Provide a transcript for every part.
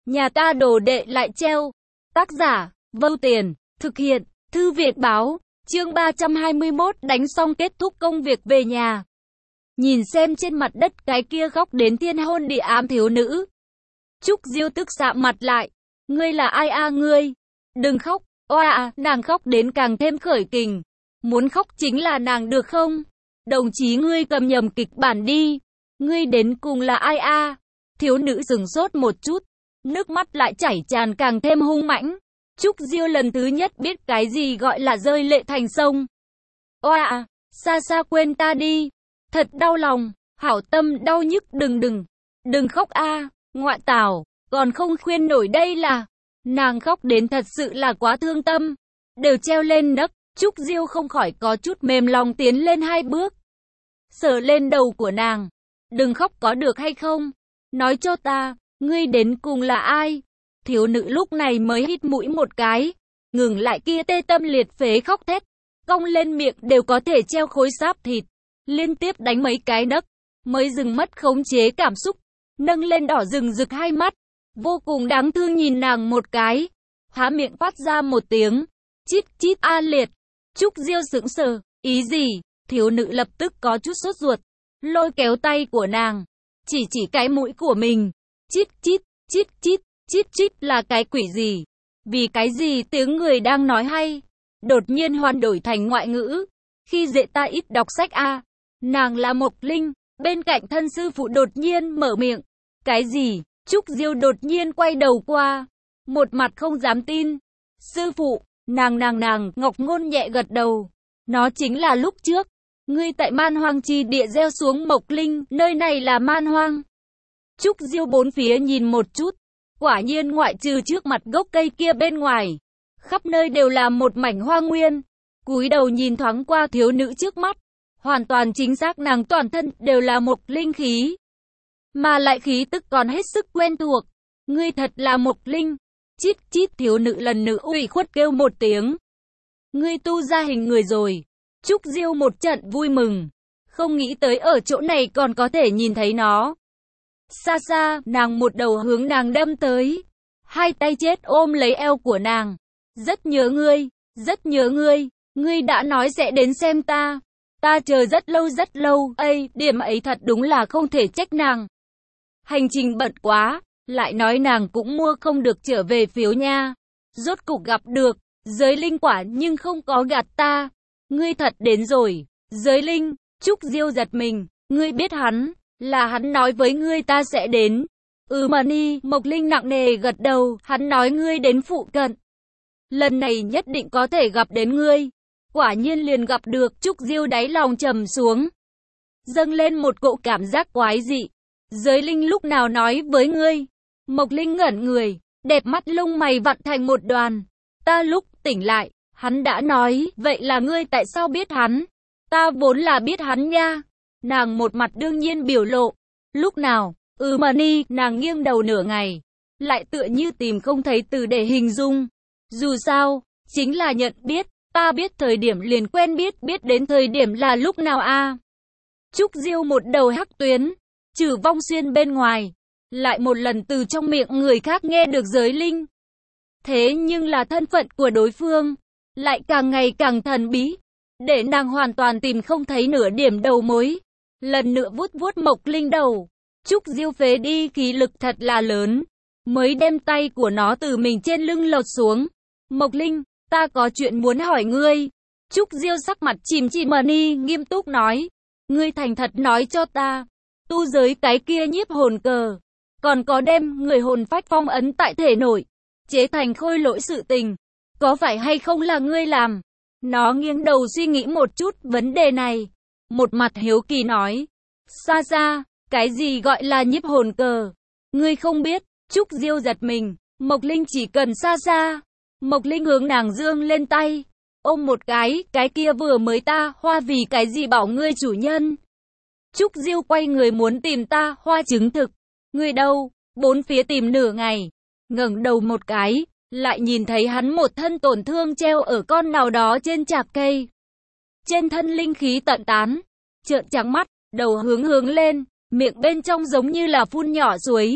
Nhà ta đồ đệ lại treo. Tác giả, Vâu Tiền, thực hiện, Thư viện báo, chương 321 đánh xong kết thúc công việc về nhà. Nhìn xem trên mặt đất cái kia khóc đến thiên hôn địa ám thiếu nữ. Trúc Diêu tức sạm mặt lại. Ngươi là ai a ngươi? Đừng khóc, oa nàng khóc đến càng thêm khởi kình. Muốn khóc chính là nàng được không? Đồng chí ngươi cầm nhầm kịch bản đi. Ngươi đến cùng là ai a? Thiếu nữ sửng sốt một chút. Nước mắt lại chảy tràn càng thêm hung mãnh. Trúc Diêu lần thứ nhất biết cái gì gọi là rơi lệ thành sông. Oa, xa xa quên ta đi. Thật đau lòng, hảo tâm đau nhức đừng khóc a, ngoại tảo, còn không khuyên nổi đây là. Nàng khóc đến thật sự là quá thương tâm. Đều treo lên nấc, Trúc Diêu không khỏi có chút mềm lòng tiến lên 2 bước. Sờ lên đầu của nàng. Đừng khóc có được hay không? Nói cho ta, ngươi đến cùng là ai? Thiếu nữ lúc này mới hít mũi một cái, ngừng lại kia tê tâm liệt phế khóc thét, cong lên miệng đều có thể treo khối sáp thịt, liên tiếp đánh mấy cái nấc, mới dừng mất khống chế cảm xúc, nâng lên đỏ rừng rực hai mắt, vô cùng đáng thương nhìn nàng một cái, há miệng phát ra một tiếng, chít chít a liệt. Trúc Diêu sững sờ, ý gì? Thiếu nữ lập tức có chút sốt ruột, lôi kéo tay của nàng, chỉ cái mũi của mình, chít chít, chít chít. Chít chít là cái quỷ gì? Vì cái gì tiếng người đang nói hay? Đột nhiên hoán đổi thành ngoại ngữ. Khi dễ ta ít đọc sách a. Nàng là Mộc Linh. Bên cạnh thân sư phụ đột nhiên mở miệng. Cái gì? Trúc Diêu đột nhiên quay đầu qua. Một mặt không dám tin. Sư phụ, nàng Ngọc Ngôn nhẹ gật đầu. Nó chính là lúc trước. Ngươi tại man hoang chi địa gieo xuống Mộc Linh. Nơi này là man hoang. Trúc Diêu bốn phía nhìn một chút. Quả nhiên ngoại trừ trước mặt gốc cây kia bên ngoài, khắp nơi đều là một mảnh hoang nguyên. Cúi đầu nhìn thoáng qua thiếu nữ trước mắt, hoàn toàn chính xác nàng toàn thân đều là một linh khí, mà lại khí tức còn hết sức quen thuộc. Ngươi thật là một linh. Chít chít thiếu nữ lần nữa ủy khuất kêu một tiếng. Ngươi tu ra hình người rồi. Trúc Diêu một trận vui mừng, không nghĩ tới ở chỗ này còn có thể nhìn thấy nó. Xa xa, nàng một đầu hướng nàng đâm tới. Hai tay chết ôm lấy eo của nàng. Rất nhớ ngươi, rất nhớ ngươi. Ngươi đã nói sẽ đến xem ta. Ta chờ rất lâu. Điểm ấy thật đúng là không thể trách nàng. Hành trình bận quá, lại nói nàng cũng mua không được trở về phiếu nha. Rốt cục gặp được, giới linh quả nhưng không có gạt ta. Ngươi thật đến rồi. Giới linh, Trúc Diêu giật mình, ngươi biết hắn. Là hắn nói với ngươi ta sẽ đến. Mani, Mộc Linh nặng nề gật đầu, hắn nói ngươi đến phụ cận. Lần này nhất định có thể gặp đến ngươi. Quả nhiên liền gặp được. Trúc Diêu đáy lòng trầm xuống. Dâng lên một cỗ cảm giác quái dị. Giới linh lúc nào nói với ngươi? Mộc Linh ngẩn người, đẹp mắt lông mày vặn thành một đoàn. Ta lúc tỉnh lại, hắn đã nói, vậy là ngươi tại sao biết hắn? Ta vốn là biết hắn nha. Nàng một mặt đương nhiên biểu lộ. Lúc nào? Mani, nàng nghiêng đầu nửa ngày. Lại tựa như tìm không thấy từ để hình dung. Dù sao, chính là nhận biết. Ta biết thời điểm liền quen biết đến thời điểm là lúc nào a? Trúc Diêu một đầu hắc tuyến. Trừ Vong Xuyên bên ngoài. Lại một lần từ trong miệng người khác nghe được giới linh. Thế nhưng là thân phận của đối phương. Lại càng ngày càng thần bí. Để nàng hoàn toàn tìm không thấy nửa điểm đầu mối. Lần nữa vuốt Mộc Linh đầu. Trúc Diêu phế đi khí lực thật là lớn. Mới đem tay của nó từ mình trên lưng lột xuống. Mộc Linh, ta có chuyện muốn hỏi ngươi. Trúc Diêu sắc mặt chìm Mani nghiêm túc nói. Ngươi thành thật nói cho ta. Tu giới cái kia nhiếp hồn cờ. Còn có đem người hồn phách phong ấn tại thể nội. Chế thành khôi lỗi sự tình. Có phải hay không là ngươi làm? Nó nghiêng đầu suy nghĩ một chút vấn đề này. Một mặt hiếu kỳ nói. Xa xa, cái gì gọi là nhiếp hồn cờ? Ngươi không biết. Trúc Diêu giật mình. Mộc Linh chỉ cần xa xa. Mộc Linh hướng nàng dương lên tay. Ôm một cái kia vừa mới ta hoa vì cái gì bảo ngươi chủ nhân. Trúc Diêu quay người muốn tìm ta hoa chứng thực. Ngươi đâu? Bốn phía tìm nửa ngày. Ngẩng đầu một cái. Lại nhìn thấy hắn một thân tổn thương treo ở con nào đó trên chạc cây. Trên thân linh khí tận tán. Trợn trắng mắt, đầu hướng lên, miệng bên trong giống như là phun nhỏ suối.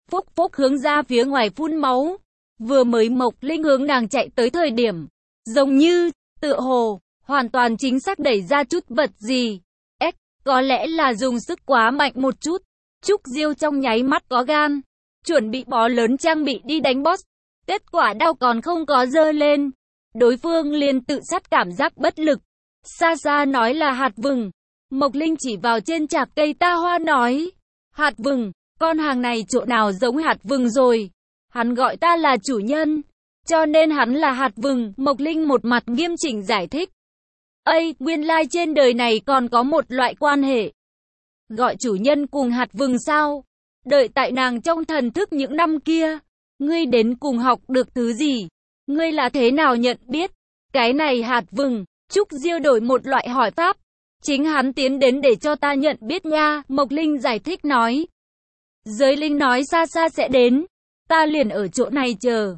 phốc phốc hướng ra phía ngoài phun máu. Vừa mới Mộc Linh hướng nàng chạy tới thời điểm, giống như, tựa hồ, hoàn toàn chính xác đẩy ra chút vật gì. Có lẽ là dùng sức quá mạnh một chút. Trúc Diêu trong nháy mắt có gan, chuẩn bị bó lớn trang bị đi đánh boss. Kết quả đao còn không có giơ lên, đối phương liền tự sát cảm giác bất lực. Xa xa nói là hạt vừng. Mộc Linh chỉ vào trên chạc cây ta hoa nói, hạt vừng, con hàng này chỗ nào giống hạt vừng rồi. Hắn gọi ta là chủ nhân, cho nên hắn là hạt vừng. Mộc Linh một mặt nghiêm chỉnh giải thích. Nguyên lai trên đời này còn có một loại quan hệ gọi chủ nhân cùng hạt vừng sao? Đợi tại nàng trong thần thức những năm kia, ngươi đến cùng học được thứ gì? Ngươi là thế nào nhận biết? Cái này hạt vừng, Trúc Diêu đổi một loại hỏi pháp. Chính hắn tiến đến để cho ta nhận biết nha, Mộc Linh giải thích nói. Giới linh nói xa xa sẽ đến, ta liền ở chỗ này chờ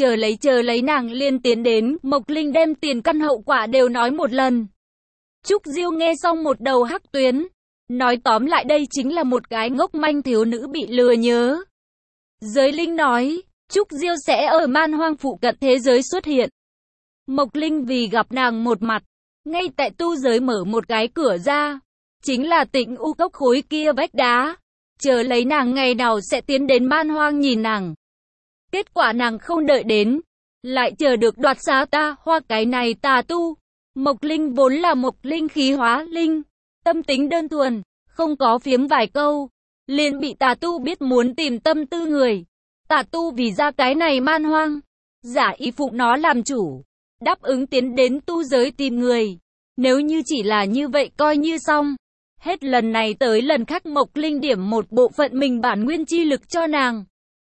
lấy nàng liền tiến đến. Mộc Linh đem tiền căn hậu quả đều nói một lần. Trúc Diêu nghe xong một đầu hắc tuyến. Nói tóm lại đây chính là một cái ngốc manh thiếu nữ bị lừa nhớ. Giới linh nói, Trúc Diêu sẽ ở man hoang phụ cận thế giới xuất hiện. Mộc Linh vì gặp nàng một mặt, ngay tại tu giới mở một cái cửa ra. Chính là Tịnh U Cốc khối kia vách đá. Chờ lấy nàng ngày nào sẽ tiến đến man hoang nhìn nàng. Kết quả nàng không đợi đến, lại chờ được đoạt xá ta hoa cái này tà tu. Mộc Linh vốn là Mộc Linh khí hóa linh, tâm tính đơn thuần, không có phiếm vài câu, liền bị tà tu biết muốn tìm tâm tư người. Tà tu vì ra cái này man hoang, giả ý phụng nó làm chủ, đáp ứng tiến đến tu giới tìm người. Nếu như chỉ là như vậy coi như xong. Hết lần này tới lần khác Mộc Linh điểm một bộ phận mình bản nguyên chi lực cho nàng.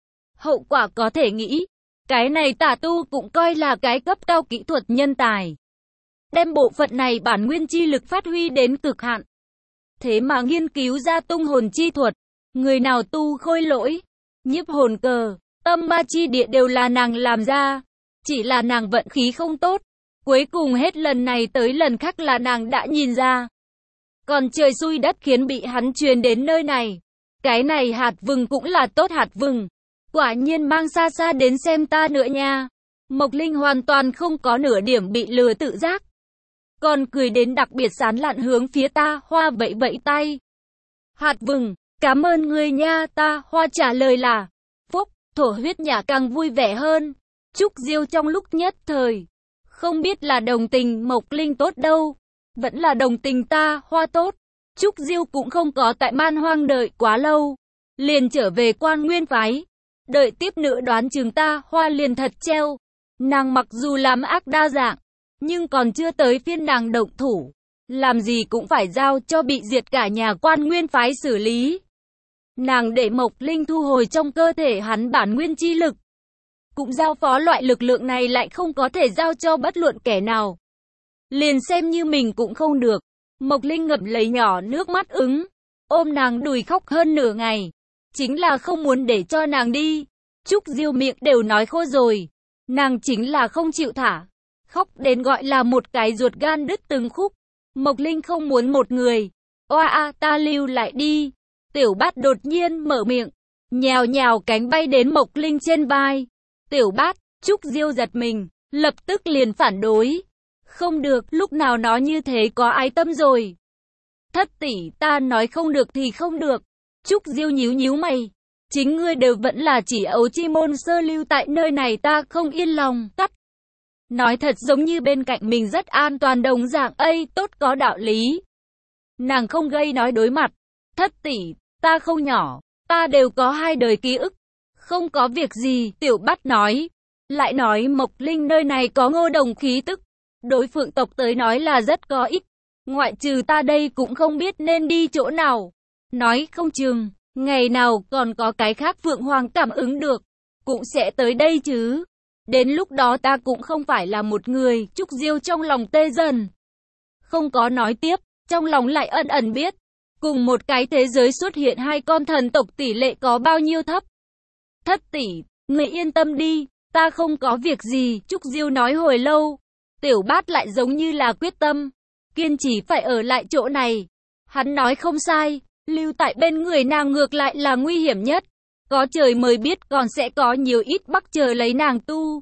Hậu quả có thể nghĩ, cái này tà tu cũng coi là cái cấp cao kỹ thuật nhân tài. Đem bộ phận này bản nguyên chi lực phát huy đến cực hạn. Thế mà nghiên cứu ra tung hồn chi thuật, người nào tu khôi lỗi, nhiếp hồn cờ, tâm ma chi địa đều là nàng làm ra. Chỉ là nàng vận khí không tốt. Cuối cùng hết lần này tới lần khác là nàng đã nhìn ra. Còn trời xui đất khiến bị hắn truyền đến nơi này. Cái này hạt vừng cũng là tốt hạt vừng. Quả nhiên mang xa xa đến xem ta nữa nha. Mộc Linh hoàn toàn không có nửa điểm bị lừa tự giác. Còn cười đến đặc biệt sán lạn hướng phía ta hoa vẫy vẫy tay. Hạt vừng, cảm ơn ngươi nha. Ta hoa trả lời là phúc, thổ huyết nhả càng vui vẻ hơn. Trúc Diêu trong lúc nhất thời, không biết là đồng tình Mộc Linh tốt đâu, vẫn là đồng tình ta hoa tốt. Trúc Diêu cũng không có tại man hoang đợi quá lâu, liền trở về Quan Nguyên phái. Đợi tiếp nữa đoán chừng ta hoa liền thật treo. Nàng mặc dù làm ác đa dạng, nhưng còn chưa tới phiên nàng động thủ. Làm gì cũng phải giao cho bị diệt cả nhà Quan Nguyên phái xử lý. Nàng để Mộc Linh thu hồi trong cơ thể hắn bản nguyên chi lực. Cũng giao phó loại lực lượng này lại không có thể giao cho bất luận kẻ nào. Liền xem như mình cũng không được. Mộc Linh ngậm lấy nhỏ nước mắt ôm nàng đùi khóc hơn nửa ngày. Chính là không muốn để cho nàng đi. Trúc Diêu miệng đều nói khô rồi. Nàng chính là không chịu thả. Khóc đến gọi là một cái ruột gan đứt từng khúc. Mộc Linh không muốn một người. Oa ta lưu lại đi. Tiểu Bát đột nhiên mở miệng. Nhào nhào cánh bay đến Mộc Linh trên vai. Tiểu Bát, Trúc Diêu giật mình, lập tức liền phản đối. Không được, lúc nào nó như thế có ái tâm rồi. Thất tỷ, ta nói không được thì không được. Trúc Diêu nhíu nhíu mày. Chính ngươi đều vẫn là chỉ ấu chi môn sơ lưu tại nơi này ta không yên lòng. Cắt. Nói thật giống như bên cạnh mình rất an toàn đồng dạng. Tốt có đạo lý. Nàng không gây nói đối mặt. Thất tỷ, ta không nhỏ. Ta đều có 2 đời ký ức. Không có việc gì, Tiểu Bát nói. Lại nói Mộc Linh nơi này có Ngô Đồng khí tức. Đối Phượng tộc tới nói là rất có ích. Ngoại trừ ta đây cũng không biết nên đi chỗ nào. Nói không chừng, ngày nào còn có cái khác Phượng Hoàng cảm ứng được. Cũng sẽ tới đây chứ. Đến lúc đó ta cũng không phải là một người. Trúc Diêu trong lòng tê dần. Không có nói tiếp, trong lòng lại ẩn ẩn biết. Cùng một cái thế giới xuất hiện 2 con thần tộc tỷ lệ có bao nhiêu thấp. Thất tỷ, người yên tâm đi, ta không có việc gì. Trúc Diêu nói hồi lâu. Tiểu Bát lại giống như là quyết tâm, kiên trì phải ở lại chỗ này. Hắn nói không sai, lưu tại bên người nàng ngược lại là nguy hiểm nhất. Có trời mới biết còn sẽ có nhiều ít bắc chờ lấy nàng tu.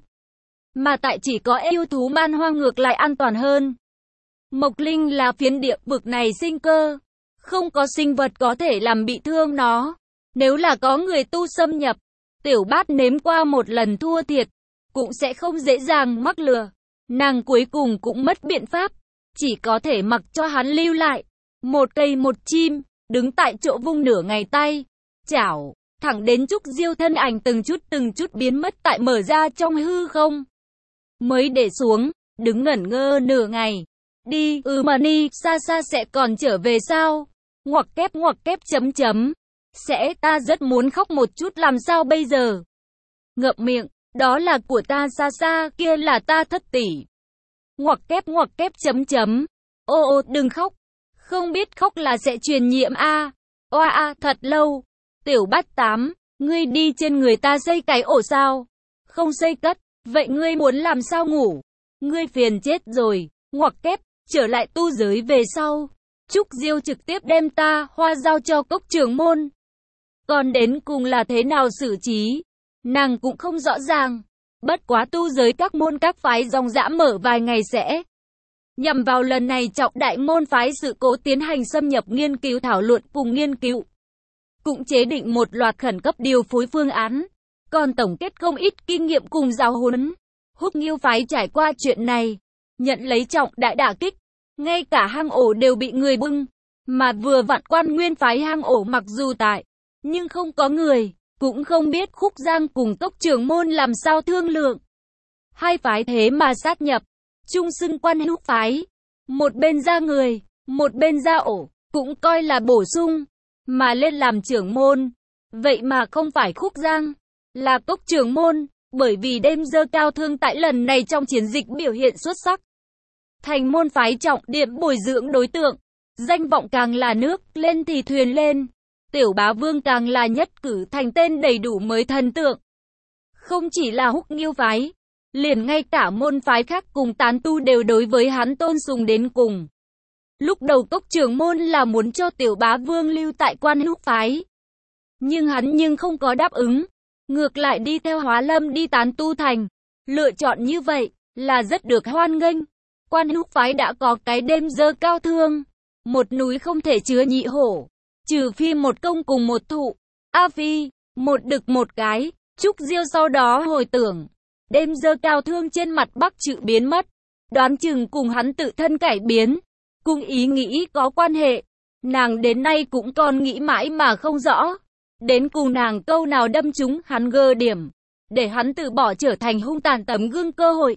Mà tại chỉ có yêu thú man hoang ngược lại an toàn hơn. Mộc Linh là phiến địa vực này sinh cơ. Không có sinh vật có thể làm bị thương nó. Nếu là có người tu xâm nhập, Tiểu Bát nếm qua một lần thua thiệt, cũng sẽ không dễ dàng mắc lừa. Nàng cuối cùng cũng mất biện pháp, chỉ có thể mặc cho hắn lưu lại. Một cây một chim, đứng tại chỗ vung nửa ngày tay, chảo, thẳng đến Trúc Diêu thân ảnh từng chút biến mất tại mở ra trong hư không. Mới để xuống, đứng ngẩn ngơ nửa ngày. Đi, mà ni, xa xa sẽ còn trở về sao? Ngoặc kép chấm chấm. Sẽ, ta rất muốn khóc một chút làm sao bây giờ? Ngậm miệng, đó là của ta xa xa, kia là ta thất tỷ. Ngoặc kép chấm chấm. Ô đừng khóc. Không biết khóc là sẽ truyền nhiễm a. Oa thật lâu. Tiểu Bát 8, ngươi đi trên người ta xây cái ổ sao? Không xây cất, vậy ngươi muốn làm sao ngủ? Ngươi phiền chết rồi. Ngoặc kép, trở lại tu giới về sau. Trúc Diêu trực tiếp đem ta hoa giao cho Cốc trưởng môn. Còn đến cùng là thế nào xử trí, nàng cũng không rõ ràng. Bất quá tu giới các môn các phái dòng dã mở vài ngày sẽ nhằm vào lần này trọng đại môn phái sự cố tiến hành xâm nhập nghiên cứu thảo luận cùng nghiên cứu. Cũng chế định một loạt khẩn cấp điều phối phương án, còn tổng kết không ít kinh nghiệm cùng giáo huấn. Húc Nghiêu phái trải qua chuyện này, nhận lấy trọng đại đả kích, ngay cả hang ổ đều bị người bưng, mà vừa vặn Quan Nguyên phái hang ổ mặc dù tại, nhưng không có người, cũng không biết Khúc Giang cùng Cốc trưởng môn làm sao thương lượng. Hai phái thế mà sát nhập, chung xưng Quan Húc phái, một bên ra người, một bên ra ổ, cũng coi là bổ sung, mà lên làm trưởng môn, vậy mà không phải Khúc Giang, là Cốc trưởng môn, bởi vì đêm dơ cao thương tại lần này trong chiến dịch biểu hiện xuất sắc. Thành môn phái trọng điểm bồi dưỡng đối tượng, danh vọng càng là nước lên thì thuyền lên. Tiểu Bá Vương càng là nhất cử thành tên đầy đủ mới thần tượng. Không chỉ là Húc Nghiêu phái, liền ngay cả môn phái khác cùng tán tu đều đối với hắn tôn sùng đến cùng. Lúc đầu Cốc trưởng môn là muốn cho Tiểu Bá Vương lưu tại Quan Húc phái, nhưng hắn không có đáp ứng, ngược lại đi theo Hóa Lâm đi tán tu thành. Lựa chọn như vậy là rất được hoan nghênh. Quan Húc phái đã có cái đêm dơ cao thương, một núi không thể chứa nhị hổ. Trừ phi một công cùng một thụ, A Phi, một đực một cái. Trúc Diêu sau đó hồi tưởng, đêm dơ cao thương trên mặt Bắc Trự biến mất, đoán chừng cùng hắn tự thân cải biến, cùng ý nghĩ có quan hệ. Nàng đến nay cũng còn nghĩ mãi mà không rõ, đến cùng nàng câu nào đâm trúng hắn gơ điểm, để hắn từ bỏ trở thành hung tàn tấm gương cơ hội.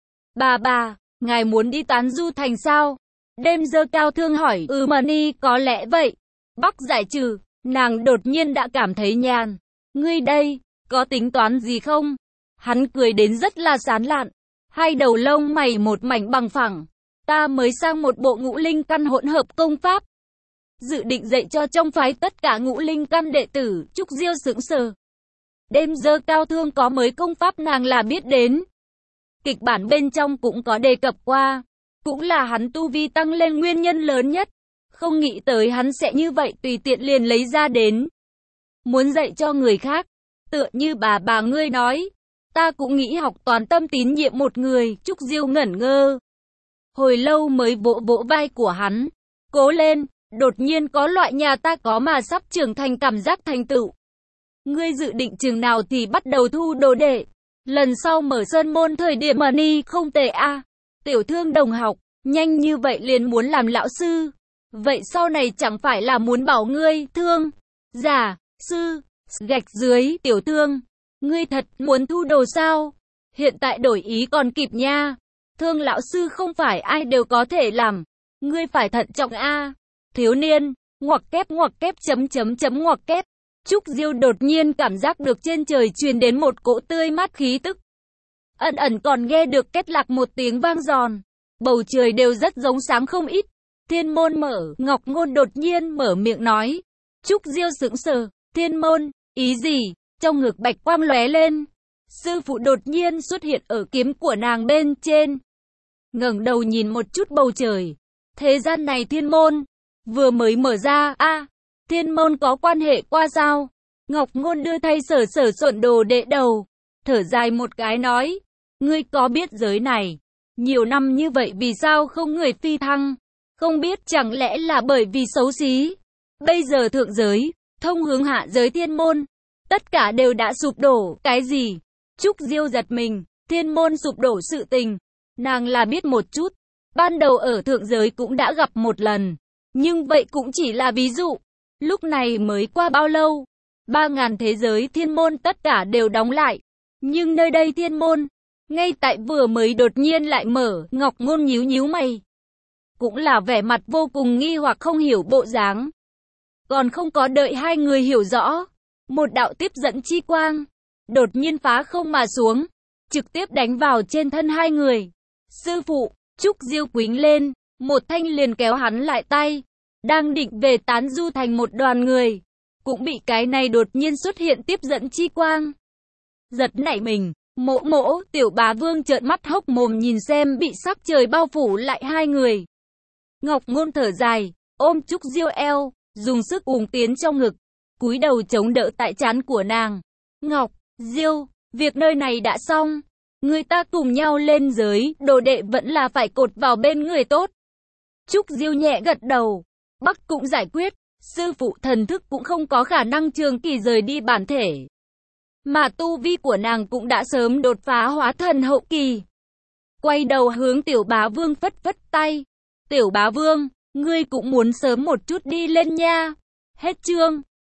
Bà, ngài muốn đi tán du thành sao? Đêm dơ cao thương hỏi. Mà ni, có lẽ vậy. Bắc giải trừ, nàng đột nhiên đã cảm thấy nhàn. Ngươi đây, có tính toán gì không? Hắn cười đến rất là sán lạn, hai đầu lông mày một mảnh bằng phẳng. Ta mới sang một bộ ngũ linh căn hỗn hợp công pháp, dự định dạy cho trong phái tất cả ngũ linh căn đệ tử. Trúc Diêu sững sờ. Đêm dơ cao thương có mới công pháp nàng là biết đến. Kịch bản bên trong cũng có đề cập qua, cũng là hắn tu vi tăng lên nguyên nhân lớn nhất. Không nghĩ tới hắn sẽ như vậy tùy tiện liền lấy ra đến. Muốn dạy cho người khác, tựa như bà ngươi nói. Ta cũng nghĩ học toàn tâm tín nhiệm một người. Trúc Diêu ngẩn ngơ. Hồi lâu mới vỗ vỗ vai của hắn. Cố lên, đột nhiên có loại nhà ta có mà sắp trưởng thành cảm giác thành tựu. Ngươi dự định chừng nào thì bắt đầu thu đồ đệ. Lần sau mở sơn môn thời điểm mà ni không tệ a. Tiểu Thương đồng học, nhanh như vậy liền muốn làm lão sư. Vậy sau này chẳng phải là muốn bảo ngươi, Thương, giả, sư, gạch dưới. Tiểu Thương, ngươi thật muốn thu đồ sao? Hiện tại đổi ý còn kịp nha. Thương lão sư không phải ai đều có thể làm. Ngươi phải thận trọng a. Thiếu niên, ngoặc kép chấm ngoặc kép. Trúc Diêu đột nhiên cảm giác được trên trời truyền đến một cỗ tươi mát khí tức. Ẩn còn nghe được két lạc một tiếng vang giòn. Bầu trời đều rất giống sáng không ít. Thiên môn mở, Ngọc Ngôn đột nhiên mở miệng nói. Trúc Diêu sững sờ. Thiên môn, ý gì? Trong ngực bạch quang lóe lên. Sư phụ đột nhiên xuất hiện ở kiếm của nàng bên trên. Ngẩng đầu nhìn một chút bầu trời. Thế gian này thiên môn vừa mới mở ra. Thiên môn có quan hệ qua sao? Ngọc Ngôn đưa thay Sở Sở Xuẩn đồ đệ đầu, thở dài một cái nói, ngươi có biết giới này, nhiều năm như vậy vì sao không người phi thăng, không biết chẳng lẽ là bởi vì xấu xí. Bây giờ thượng giới, thông hướng hạ giới thiên môn, tất cả đều đã sụp đổ, cái gì? Trúc Diêu giật mình, thiên môn sụp đổ sự tình, nàng là biết một chút, ban đầu ở thượng giới cũng đã gặp một lần, nhưng vậy cũng chỉ là ví dụ, lúc này mới qua bao lâu, 3.000 thế giới thiên môn tất cả đều đóng lại, nhưng nơi đây thiên môn, ngay tại vừa mới đột nhiên lại mở, Ngọc Ngôn nhíu nhíu mày, cũng là vẻ mặt vô cùng nghi hoặc không hiểu bộ dáng. Còn không có đợi hai người hiểu rõ, một đạo tiếp dẫn chi quang đột nhiên phá không mà xuống, trực tiếp đánh vào trên thân hai người. Sư phụ, Trúc Diêu quýnh lên, một thanh liền kéo hắn lại tay, đang định về tán du thành một đoàn người, cũng bị cái này đột nhiên xuất hiện tiếp dẫn chi quang giật nảy mình. Mỗ mỗ, Tiểu Bá Vương trợn mắt hốc mồm nhìn xem bị sắc trời bao phủ lại hai người. Ngọc Ngôn thở dài, ôm Trúc Diêu eo, dùng sức uống tiến trong ngực, cúi đầu chống đỡ tại trán của nàng. Ngọc Diêu, việc nơi này đã xong, người ta cùng nhau lên giới, đồ đệ vẫn là phải cột vào bên người tốt. Trúc Diêu nhẹ gật đầu, Bắc cũng giải quyết, sư phụ thần thức cũng không có khả năng trường kỳ rời đi bản thể, mà tu vi của nàng cũng đã sớm đột phá hóa thần hậu kỳ. Quay đầu hướng Tiểu Bá Vương phất phất tay, Tiểu Bá Vương, ngươi cũng muốn sớm một chút đi lên nha. Hết chương.